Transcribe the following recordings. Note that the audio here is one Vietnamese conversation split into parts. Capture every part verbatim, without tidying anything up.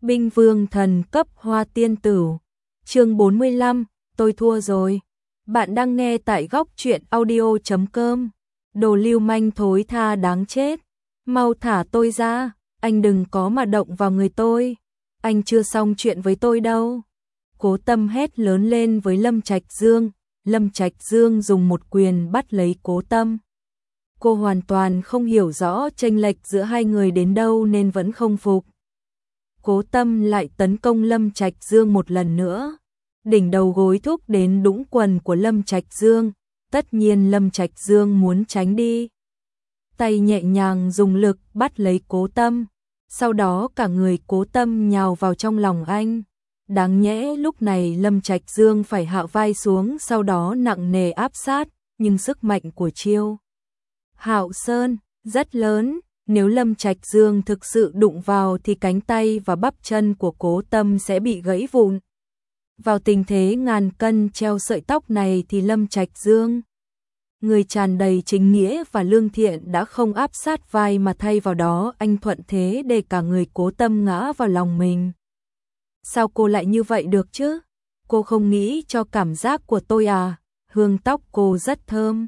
Binh vương thần cấp hoa tiên tử. Chương bốn mươi lăm, tôi thua rồi. Bạn đang nghe tại góc truyện audio chấm com. Đồ lưu manh thối tha đáng chết. Mau thả tôi ra, anh đừng có mà động vào người tôi. Anh chưa xong chuyện với tôi đâu. Cố Tâm hét lớn lên với Lâm Trạch Dương. Lâm Trạch Dương dùng một quyền bắt lấy Cố Tâm. Cô hoàn toàn không hiểu rõ chênh lệch giữa hai người đến đâu nên vẫn không phục. Cố Tâm lại tấn công Lâm Trạch Dương một lần nữa. Đỉnh đầu gối thúc đến đũng quần của Lâm Trạch Dương. Tất nhiên Lâm Trạch Dương muốn tránh đi. Tay nhẹ nhàng dùng lực bắt lấy Cố Tâm. Sau đó cả người Cố Tâm nhào vào trong lòng anh. Đáng nhẽ lúc này Lâm Trạch Dương phải hạ vai xuống, sau đó nặng nề áp sát, nhưng sức mạnh của chiêu Hạo Sơn rất lớn, nếu Lâm Trạch Dương thực sự đụng vào thì cánh tay và bắp chân của Cố Tâm sẽ bị gãy vụn. Vào tình thế ngàn cân treo sợi tóc này thì Lâm Trạch Dương, người tràn đầy chính nghĩa và lương thiện, đã không áp sát vai mà thay vào đó anh thuận thế để cả người Cố Tâm ngã vào lòng mình. Sao cô lại như vậy được chứ? Cô không nghĩ cho cảm giác của tôi à? Hương tóc cô rất thơm.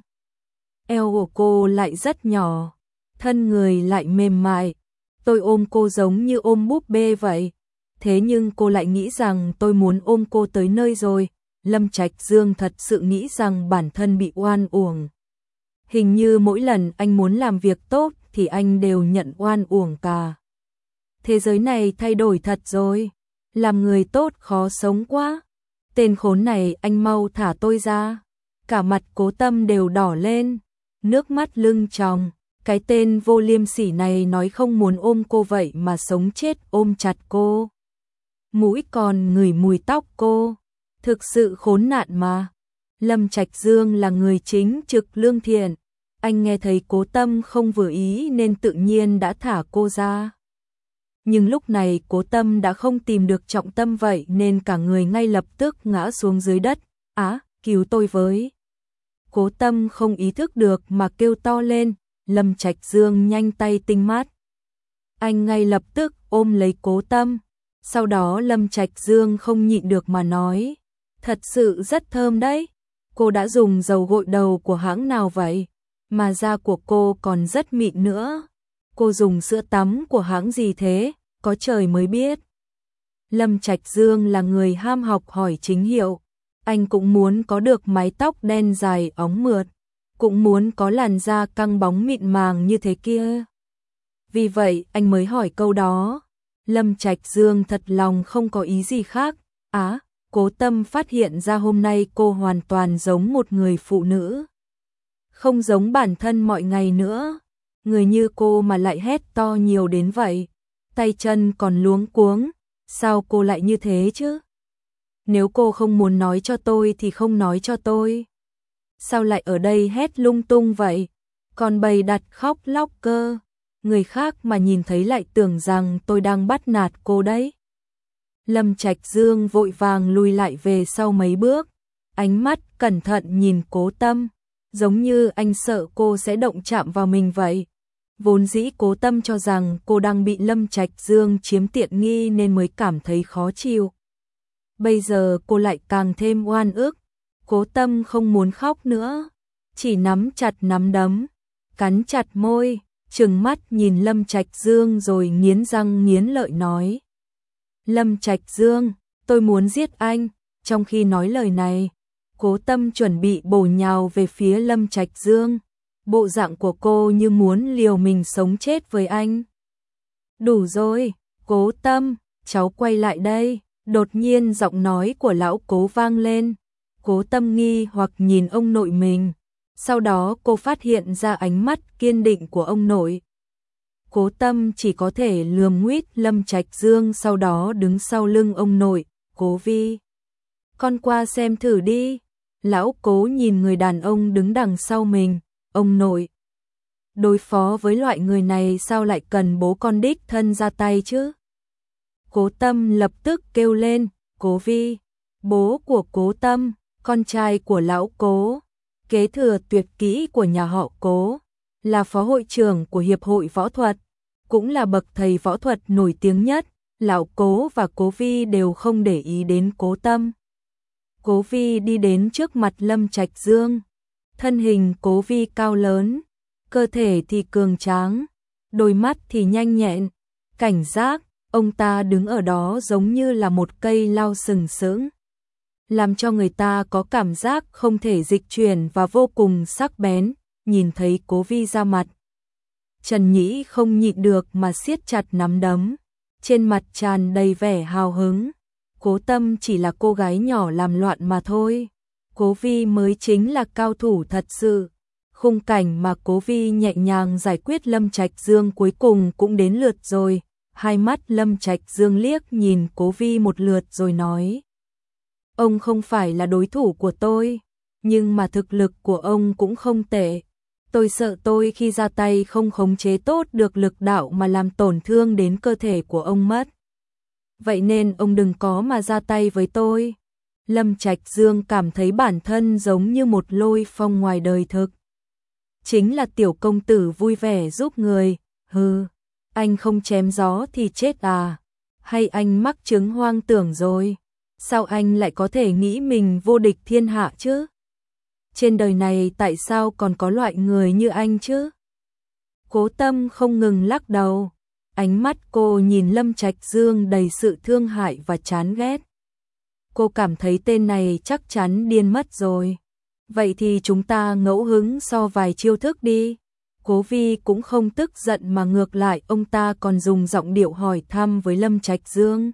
Eo của cô lại rất nhỏ. Thân người lại mềm mại. Tôi ôm cô giống như ôm búp bê vậy. Thế nhưng cô lại nghĩ rằng tôi muốn ôm cô tới nơi rồi. Lâm Trạch Dương thật sự nghĩ rằng bản thân bị oan uổng. Hình như mỗi lần anh muốn làm việc tốt thì anh đều nhận oan uổng cả. Thế giới này thay đổi thật rồi. Làm người tốt khó sống quá. Tên khốn này, anh mau thả tôi ra. Cả mặt Cố Tâm đều đỏ lên. Nước mắt lưng tròng. Cái tên vô liêm sỉ này nói không muốn ôm cô vậy mà sống chết ôm chặt cô. Mũi còn ngửi mùi tóc cô. Thực sự khốn nạn mà. Lâm Trạch Dương là người chính trực lương thiện. Anh nghe thấy Cố Tâm không vừa ý nên tự nhiên đã thả cô ra. Nhưng lúc này Cố Tâm đã không tìm được trọng tâm vậy nên cả người ngay lập tức ngã xuống dưới đất. Á, cứu tôi với. Cố Tâm không ý thức được mà kêu to lên. Lâm Trạch Dương nhanh tay tinh mát. Anh ngay lập tức ôm lấy Cố Tâm. Sau đó Lâm Trạch Dương không nhịn được mà nói. Thật sự rất thơm đấy. Cô đã dùng dầu gội đầu của hãng nào vậy? Mà da của cô còn rất mịn nữa. Cô dùng sữa tắm của hãng gì thế? Có trời mới biết. Lâm Trạch Dương là người ham học hỏi chính hiệu. Anh cũng muốn có được mái tóc đen dài óng mượt. Cũng muốn có làn da căng bóng mịn màng như thế kia. Vì vậy anh mới hỏi câu đó. Lâm Trạch Dương thật lòng không có ý gì khác. Á, Cố Tâm phát hiện ra hôm nay cô hoàn toàn giống một người phụ nữ. Không giống bản thân mọi ngày nữa. Người như cô mà lại hét to nhiều đến vậy. Tay chân còn luống cuống. Sao cô lại như thế chứ? Nếu cô không muốn nói cho tôi thì không nói cho tôi. Sao lại ở đây hét lung tung vậy? Còn bày đặt khóc lóc cơ. Người khác mà nhìn thấy lại tưởng rằng tôi đang bắt nạt cô đấy. Lâm Trạch Dương vội vàng lùi lại về sau mấy bước. Ánh mắt cẩn thận nhìn Cố Tâm. Giống như anh sợ cô sẽ động chạm vào mình vậy. Vốn dĩ Cố Tâm cho rằng cô đang bị Lâm Trạch Dương chiếm tiện nghi nên mới cảm thấy khó chịu. Bây giờ cô lại càng thêm oan ức. Cố Tâm không muốn khóc nữa. Chỉ nắm chặt nắm đấm. Cắn chặt môi. Trừng mắt nhìn Lâm Trạch Dương rồi nghiến răng nghiến lợi nói. Lâm Trạch Dương, tôi muốn giết anh. Trong khi nói lời này, Cố Tâm chuẩn bị bổ nhào về phía Lâm Trạch Dương. Bộ dạng của cô như muốn liều mình sống chết với anh. Đủ rồi, Cố Tâm, cháu quay lại đây. Đột nhiên giọng nói của lão Cố vang lên. Cố Tâm nghi hoặc nhìn ông nội mình. Sau đó cô phát hiện ra ánh mắt kiên định của ông nội. Cố Tâm chỉ có thể lườm nguýt Lâm Trạch Dương, sau đó đứng sau lưng ông nội. Cố Vi, con qua xem thử đi. Lão Cố nhìn người đàn ông đứng đằng sau mình. Ông nội, đối phó với loại người này sao lại cần bố con đích thân ra tay chứ? Cố Tâm lập tức kêu lên. Cố Vi, bố của Cố Tâm, con trai của lão Cố, kế thừa tuyệt kỹ của nhà họ Cố, là phó hội trưởng của Hiệp hội Võ thuật, cũng là bậc thầy võ thuật nổi tiếng nhất, Lão Cố và Cố Vi đều không để ý đến Cố Tâm. Cố Vi đi đến trước mặt Lâm Trạch Dương. Thân hình Cố Vi cao lớn, cơ thể thì cường tráng, đôi mắt thì nhanh nhẹn, cảnh giác, ông ta đứng ở đó giống như là một cây lao sừng sững, làm cho người ta có cảm giác không thể dịch chuyển và vô cùng sắc bén. Nhìn thấy Cố Vi ra mặt, Trần Nhĩ không nhịn được mà siết chặt nắm đấm, trên mặt tràn đầy vẻ hào hứng. Cố Tâm chỉ là cô gái nhỏ làm loạn mà thôi, Cố Vi mới chính là cao thủ thật sự. Khung cảnh mà Cố Vi nhẹ nhàng giải quyết Lâm Trạch Dương cuối cùng cũng đến lượt rồi. Hai mắt Lâm Trạch Dương liếc nhìn Cố Vi một lượt rồi nói: ông không phải là đối thủ của tôi, nhưng mà thực lực của ông cũng không tệ. Tôi sợ tôi khi ra tay không khống chế tốt được lực đạo mà làm tổn thương đến cơ thể của ông mất. Vậy nên ông đừng có mà ra tay với tôi. Lâm Trạch Dương cảm thấy bản thân giống như một lôi phong ngoài đời thực. Chính là tiểu công tử vui vẻ giúp người. Hừ, anh không chém gió thì chết à? Hay anh mắc chứng hoang tưởng rồi? Sao anh lại có thể nghĩ mình vô địch thiên hạ chứ? Trên đời này tại sao còn có loại người như anh chứ? Cố Tâm không ngừng lắc đầu. Ánh mắt cô nhìn Lâm Trạch Dương đầy sự thương hại và chán ghét. Cô cảm thấy tên này chắc chắn điên mất rồi. Vậy thì chúng ta ngẫu hứng so vài chiêu thức đi. Cố Vi cũng không tức giận mà ngược lại ông ta còn dùng giọng điệu hỏi thăm với Lâm Trạch Dương.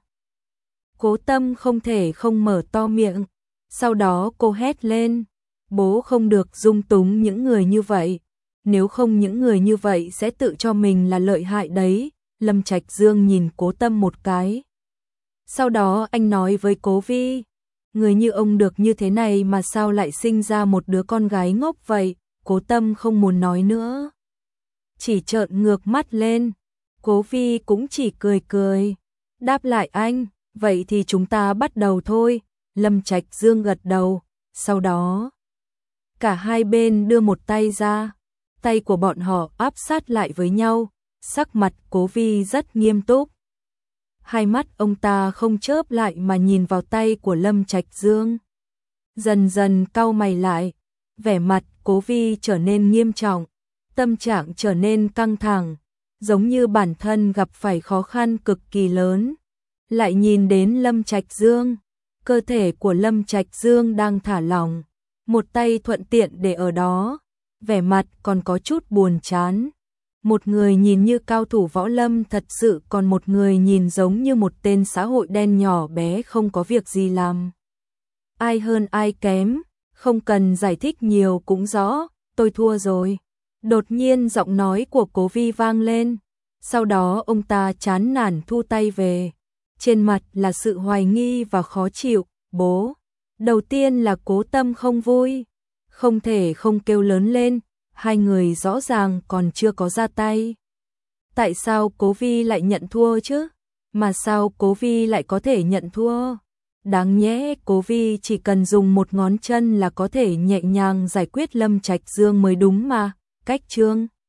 Cố Tâm không thể không mở to miệng. Sau đó cô hét lên: bố không được dung túng những người như vậy. Nếu không những người như vậy sẽ tự cho mình là lợi hại đấy. Lâm Trạch Dương nhìn Cố Tâm một cái. Sau đó anh nói với Cố Vi: người như ông được như thế này mà sao lại sinh ra một đứa con gái ngốc vậy? Cố Tâm không muốn nói nữa, chỉ trợn ngược mắt lên. Cố Vi cũng chỉ cười cười, đáp lại anh: vậy thì chúng ta bắt đầu thôi. Lâm Trạch Dương gật đầu, sau đó cả hai bên đưa một tay ra, tay của bọn họ áp sát lại với nhau, sắc mặt Cố Vi rất nghiêm túc. Hai mắt ông ta không chớp lại mà nhìn vào tay của Lâm Trạch Dương. Dần dần cau mày lại, vẻ mặt Cố Vi trở nên nghiêm trọng, tâm trạng trở nên căng thẳng, giống như bản thân gặp phải khó khăn cực kỳ lớn. Lại nhìn đến Lâm Trạch Dương, cơ thể của Lâm Trạch Dương đang thả lỏng, một tay thuận tiện để ở đó, vẻ mặt còn có chút buồn chán. Một người nhìn như cao thủ võ lâm thật sự, còn một người nhìn giống như một tên xã hội đen nhỏ bé không có việc gì làm. Ai hơn ai kém, không cần giải thích nhiều cũng rõ, tôi thua rồi. Đột nhiên giọng nói của Cố Vi vang lên, sau đó ông ta chán nản thu tay về, trên mặt là sự hoài nghi và khó chịu. Bố, đầu tiên là Cố Tâm không vui, không thể không kêu lớn lên. Hai người rõ ràng còn chưa có ra tay. Tại sao Cố Vi lại nhận thua chứ? Mà sao Cố Vi lại có thể nhận thua? Đáng nhẽ Cố Vi chỉ cần dùng một ngón chân là có thể nhẹ nhàng giải quyết Lâm Trạch Dương mới đúng mà. Cách chương